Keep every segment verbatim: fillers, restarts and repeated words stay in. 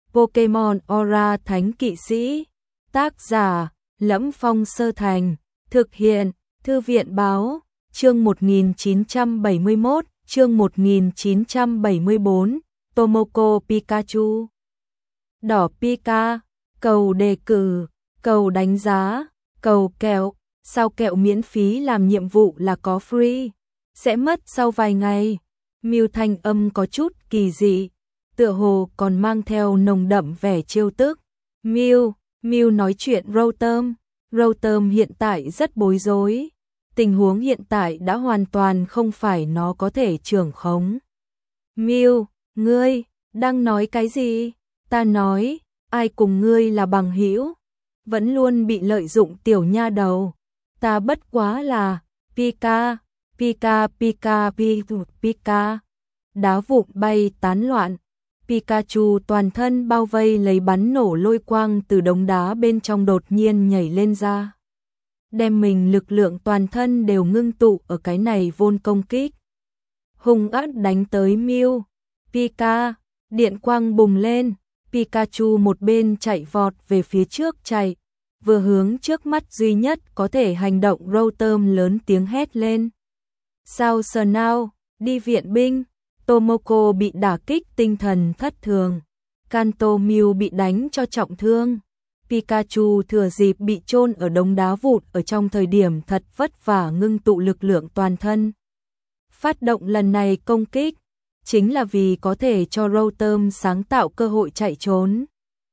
Pokemon Aura Thánh Kỵ Sĩ. Tác giả: Lẫm Phong Sơ Thành. Thực hiện: Thư viện Báo. Chương một nghìn chín trăm bảy mươi mốt, chương một nghìn chín trăm bảy mươi bốn, Tomoko Pikachu. Đỏ Pika, cầu đề cử, cầu đánh giá, cầu kẹo, sao kẹo miễn phí làm nhiệm vụ là có free, sẽ mất sau vài ngày. Mew thanh âm có chút kỳ dị, tựa hồ còn mang theo nồng đậm vẻ trêu tức. Mew, Mew nói chuyện Rotom, Rotom hiện tại rất bối rối. Tình huống hiện tại đã hoàn toàn không phải nó có thể trưởng khống. Mew, ngươi đang nói cái gì? Ta nói, ai cùng ngươi là bằng hữu? Vẫn luôn bị lợi dụng tiểu nha đầu. Ta bất quá là Pika, Pika Pika Pika Pika. Đá vụn bay tán loạn. Pikachu toàn thân bao vây lấy bắn nổ lôi quang từ đống đá bên trong đột nhiên nhảy lên ra. Đem mình lực lượng toàn thân đều ngưng tụ ở cái này vôn công kích. Hung ác đánh tới Mew. Pika, điện quang bùng lên. Pikachu một bên chạy vọt về phía trước chạy, vừa hướng trước mắt duy nhất có thể hành động Rotom lớn tiếng hét lên. Sao sờ nào, đi viện binh. Tomoko bị đả kích tinh thần thất thường. Kanto Mew bị đánh cho trọng thương. Pikachu thừa dịp bị chôn ở đống đá vụn ở trong thời điểm thật vất vả ngưng tụ lực lượng toàn thân. Phát động lần này công kích, chính là vì có thể cho Rotom sáng tạo cơ hội chạy trốn.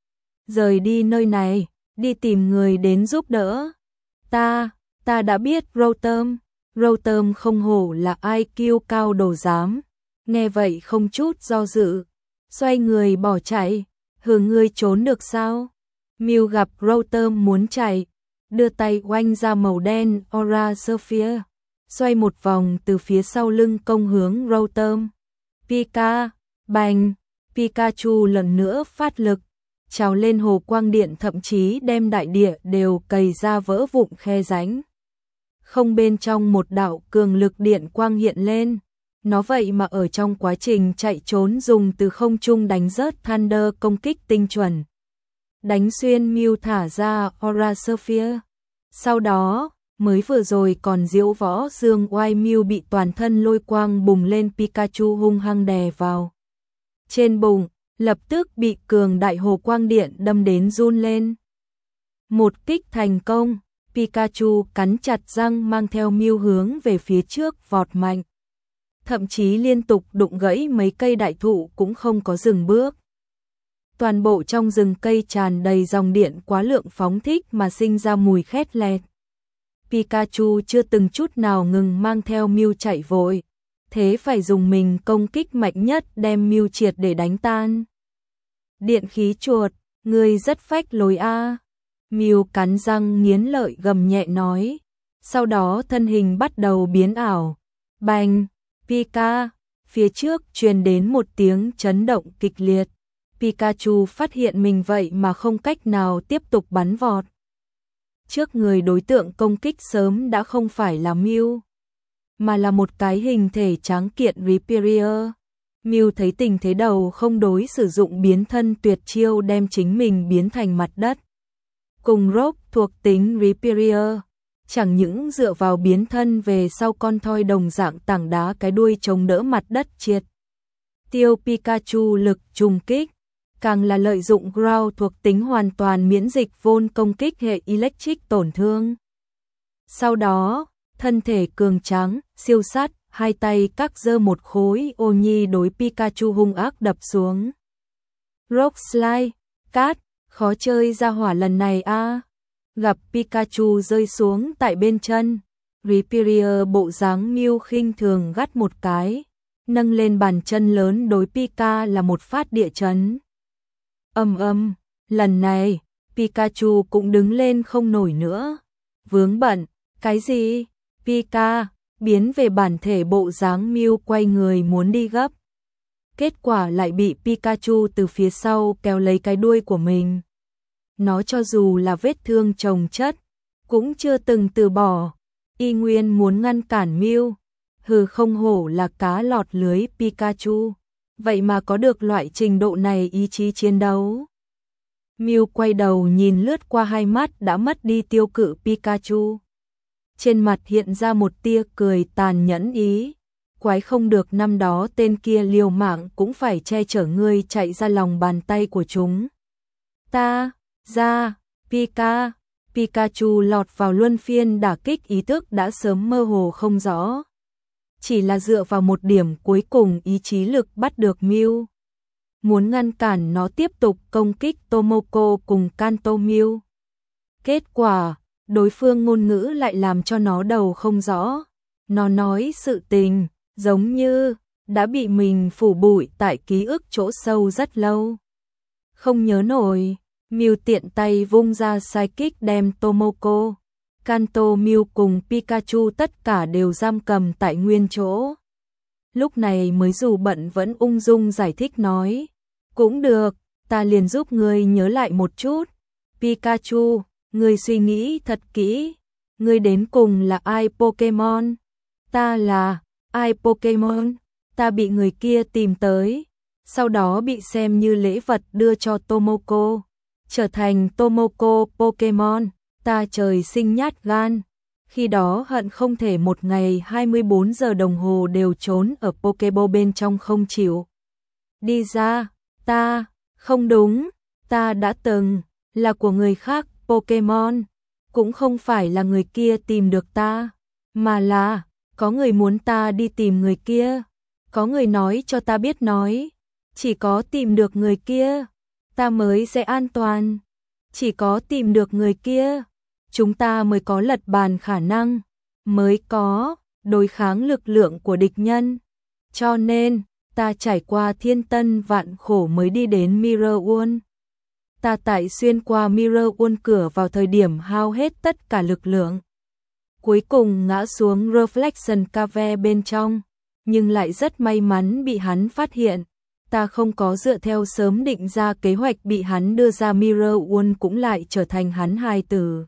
Rời đi nơi này, đi tìm người đến giúp đỡ. Ta, ta đã biết Rotom. Rotom không hổ là i kiu cao đồ giám. Nghe vậy không chút do dự, xoay người bỏ chạy. Hừ, ngươi trốn được sao? Mew gặp Rotom muốn chạy, đưa tay oanh ra màu đen Aura Sphere, xoay một vòng từ phía sau lưng công hướng Rotom. Pika, bành, Pikachu lần nữa phát lực, trào lên hồ quang điện thậm chí đem đại địa đều cày ra vỡ vụn khe rãnh. Không bên trong một đạo cường lực điện quang hiện lên, nó vậy mà ở trong quá trình chạy trốn dùng từ không trung đánh rớt Thunder công kích tinh chuẩn. Đánh xuyên Mew thả ra Aura Sphere. Sau đó, mới vừa rồi còn diễu võ dương oai Mew bị toàn thân lôi quang bùng lên Pikachu hung hăng đè vào. Trên bụng, lập tức bị cường đại hồ quang điện đâm đến run lên. Một kích thành công, Pikachu cắn chặt răng mang theo Mew hướng về phía trước vọt mạnh. Thậm chí liên tục đụng gãy mấy cây đại thụ cũng không có dừng bước. Toàn bộ trong rừng cây tràn đầy dòng điện quá lượng phóng thích mà sinh ra mùi khét lẹt. Pikachu chưa từng chút nào ngừng mang theo Mew chạy vội, thế phải dùng mình công kích mạnh nhất đem Mew triệt để đánh tan. Điện khí chuột, ngươi rất phách lối a. Mew cắn răng nghiến lợi gầm nhẹ nói, sau đó thân hình bắt đầu biến ảo. Bành, Pika, phía trước truyền đến một tiếng chấn động kịch liệt. Pikachu phát hiện mình vậy mà không cách nào tiếp tục bắn vọt. Trước người đối tượng công kích sớm đã không phải là Mew, mà là một cái hình thể tráng kiện Rhyperior. Mew thấy tình thế đầu không đối sử dụng biến thân tuyệt chiêu đem chính mình biến thành mặt đất. Cùng Rock thuộc tính Rhyperior, chẳng những dựa vào biến thân về sau con thoi đồng dạng tảng đá cái đuôi chống đỡ mặt đất triệt tiêu Pikachu lực trùng kích, càng là lợi dụng Growl thuộc tính hoàn toàn miễn dịch vôn công kích hệ electric tổn thương. Sau đó, thân thể cường tráng, siêu sát, hai tay các giơ một khối ô nhi đối Pikachu hung ác đập xuống. Rock Slide, cát, khó chơi ra hỏa lần này a. Gặp Pikachu rơi xuống tại bên chân, Rhyperior bộ dáng Mew khinh thường gắt một cái, nâng lên bàn chân lớn đối Pika là một phát địa chấn. Ầm ầm, lần này, Pikachu cũng đứng lên không nổi nữa. Vướng bận, cái gì? Pika, biến về bản thể bộ dáng Mew quay người muốn đi gấp. Kết quả lại bị Pikachu từ phía sau kéo lấy cái đuôi của mình. Nó cho dù là vết thương chồng chất, cũng chưa từng từ bỏ, y nguyên muốn ngăn cản Mew. Hừ, không hổ là cá lọt lưới Pikachu. vậy mà có được loại trình độ này ý chí chiến đấu. Mew quay đầu nhìn lướt qua hai mắt đã mất đi tiêu cự Pikachu. Trên mặt hiện ra một tia cười tàn nhẫn ý. Quái không được năm đó tên kia liều mạng cũng phải che chở ngươi chạy ra lòng bàn tay của chúng. Ta, ra, Pika, Pikachu lọt vào luân phiên đả kích ý thức đã sớm mơ hồ không rõ. Chỉ là dựa vào một điểm cuối cùng ý chí lực bắt được Mew. Muốn ngăn cản nó tiếp tục công kích Tomoko cùng Kanto Mew. Kết quả, đối phương ngôn ngữ lại làm cho nó đầu không rõ. Nó nói sự tình, giống như đã bị mình phủ bụi tại ký ức chỗ sâu rất lâu. Không nhớ nổi, Mew tiện tay vung ra Psychic đem Tomoko, Kanto Mew cùng Pikachu tất cả đều giam cầm tại nguyên chỗ. Lúc này mới dù bận vẫn ung dung giải thích nói, cũng được, ta liền giúp ngươi nhớ lại một chút. Pikachu, ngươi suy nghĩ thật kỹ, ngươi đến cùng là ai Pokemon? Ta là ai Pokemon? Ta bị người kia tìm tới, sau đó bị xem như lễ vật đưa cho Tomoko, trở thành Tomoko Pokemon. Ta trời sinh nhát gan, khi đó hận không thể một ngày hai mươi bốn giờ đồng hồ đều trốn ở Pokeball bên trong không chịu đi ra. Ta, không đúng, ta đã từng là của người khác Pokemon, cũng không phải là người kia tìm được ta, mà là có người muốn ta đi tìm người kia, có người nói cho ta biết nói, chỉ có tìm được người kia, ta mới sẽ an toàn, chỉ có tìm được người kia, chúng ta mới có lật bàn khả năng, mới có đối kháng lực lượng của địch nhân. Cho nên, ta trải qua thiên tân vạn khổ mới đi đến Mirror World. Ta tại xuyên qua Mirror World cửa vào thời điểm hao hết tất cả lực lượng. Cuối cùng ngã xuống Reflection Cave bên trong, nhưng lại rất may mắn bị hắn phát hiện. Ta không có dựa theo sớm định ra kế hoạch bị hắn đưa ra Mirror World cũng lại trở thành hắn hài tử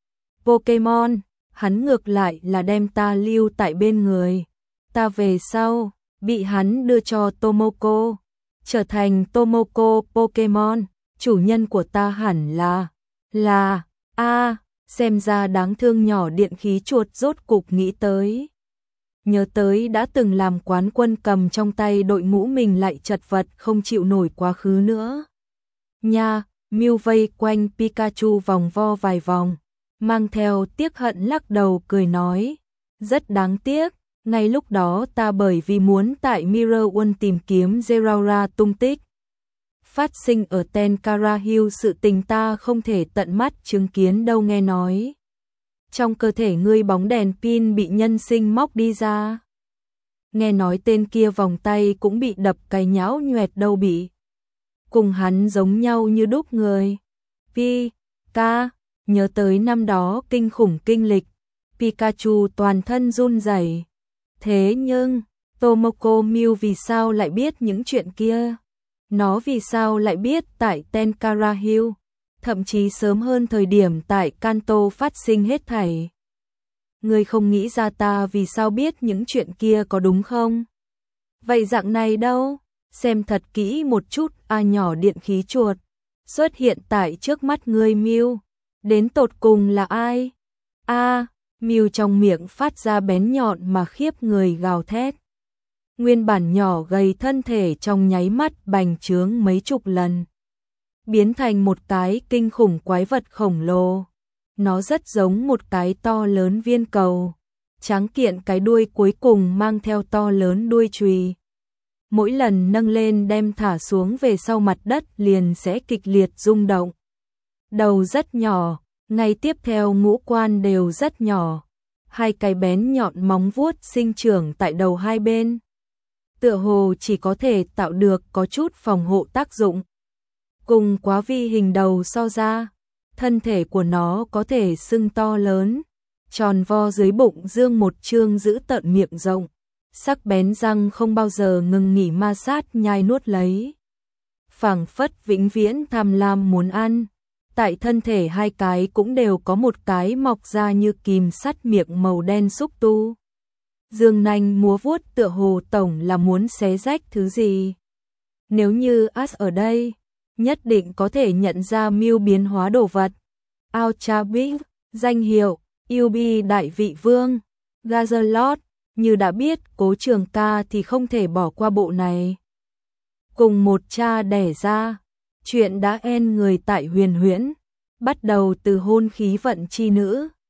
Pokemon, hắn ngược lại là đem ta lưu tại bên người. Ta về sau, bị hắn đưa cho Tomoko, trở thành Tomoko Pokemon, chủ nhân của ta hẳn là, là, a à, xem ra đáng thương nhỏ điện khí chuột rốt cục nghĩ tới. Nhớ tới đã từng làm quán quân cầm trong tay đội mũ mình lại chật vật không chịu nổi quá khứ nữa. Nha, Mew vây quanh Pikachu vòng vo vài vòng, mang theo tiếc hận lắc đầu cười nói, rất đáng tiếc, ngay lúc đó ta bởi vì muốn tại Mirror World tìm kiếm Zeraora tung tích. Phát sinh ở Tenkara Hill sự tình ta không thể tận mắt chứng kiến đâu nghe nói. Trong cơ thể ngươi bóng đèn pin bị nhân sinh móc đi ra. Nghe nói tên kia vòng tay cũng bị đập cái nhão nhoẹt đâu bị. Cùng hắn giống nhau như đúc người. Pi, ca, nhớ tới năm đó kinh khủng kinh lịch. Pikachu toàn thân run rẩy. Thế nhưng, Tomoko Mew vì sao lại biết những chuyện kia? Nó vì sao lại biết tại Tenkara Hill? Thậm chí sớm hơn thời điểm tại Kanto phát sinh hết thảy. Ngươi không nghĩ ra ta vì sao biết những chuyện kia có đúng không? Vậy dạng này đâu? Xem thật kỹ một chút, a nhỏ điện khí chuột xuất hiện tại trước mắt ngươi Mew, đến tột cùng là ai? A, Mew trong miệng phát ra bén nhọn mà khiếp người gào thét. Nguyên bản nhỏ gầy thân thể trong nháy mắt bành trướng mấy chục lần, biến thành một cái kinh khủng quái vật khổng lồ. Nó rất giống một cái to lớn viên cầu, tráng kiện cái đuôi cuối cùng mang theo to lớn đuôi chùy. Mỗi lần nâng lên đem thả xuống về sau mặt đất liền sẽ kịch liệt rung động. Đầu rất nhỏ, ngay tiếp theo ngũ quan đều rất nhỏ. Hai cái bén nhọn móng vuốt sinh trưởng tại đầu hai bên. Tựa hồ chỉ có thể tạo được có chút phòng hộ tác dụng. Cùng quá vi hình đầu so ra, thân thể của nó có thể sưng to lớn, tròn vo dưới bụng dương một trương giữ tợn miệng rộng, sắc bén răng không bao giờ ngừng nghỉ ma sát nhai nuốt lấy. Phảng phất vĩnh viễn tham lam muốn ăn, tại thân thể hai cái cũng đều có một cái mọc ra như kìm sắt miệng màu đen xúc tu. Dương nanh múa vuốt tựa hồ tổng là muốn xé rách thứ gì. nếu như As ở đây, nhất định có thể nhận ra mưu biến hóa đồ vật. Ao Chabik, danh hiệu, Yubi Đại Vị Vương, Gazalot, như đã biết Cố Trường Ca thì không thể bỏ qua bộ này. Cùng một cha đẻ ra, chuyện đã en người tại Huyền Huyễn, bắt đầu từ hôn khí vận chi nữ,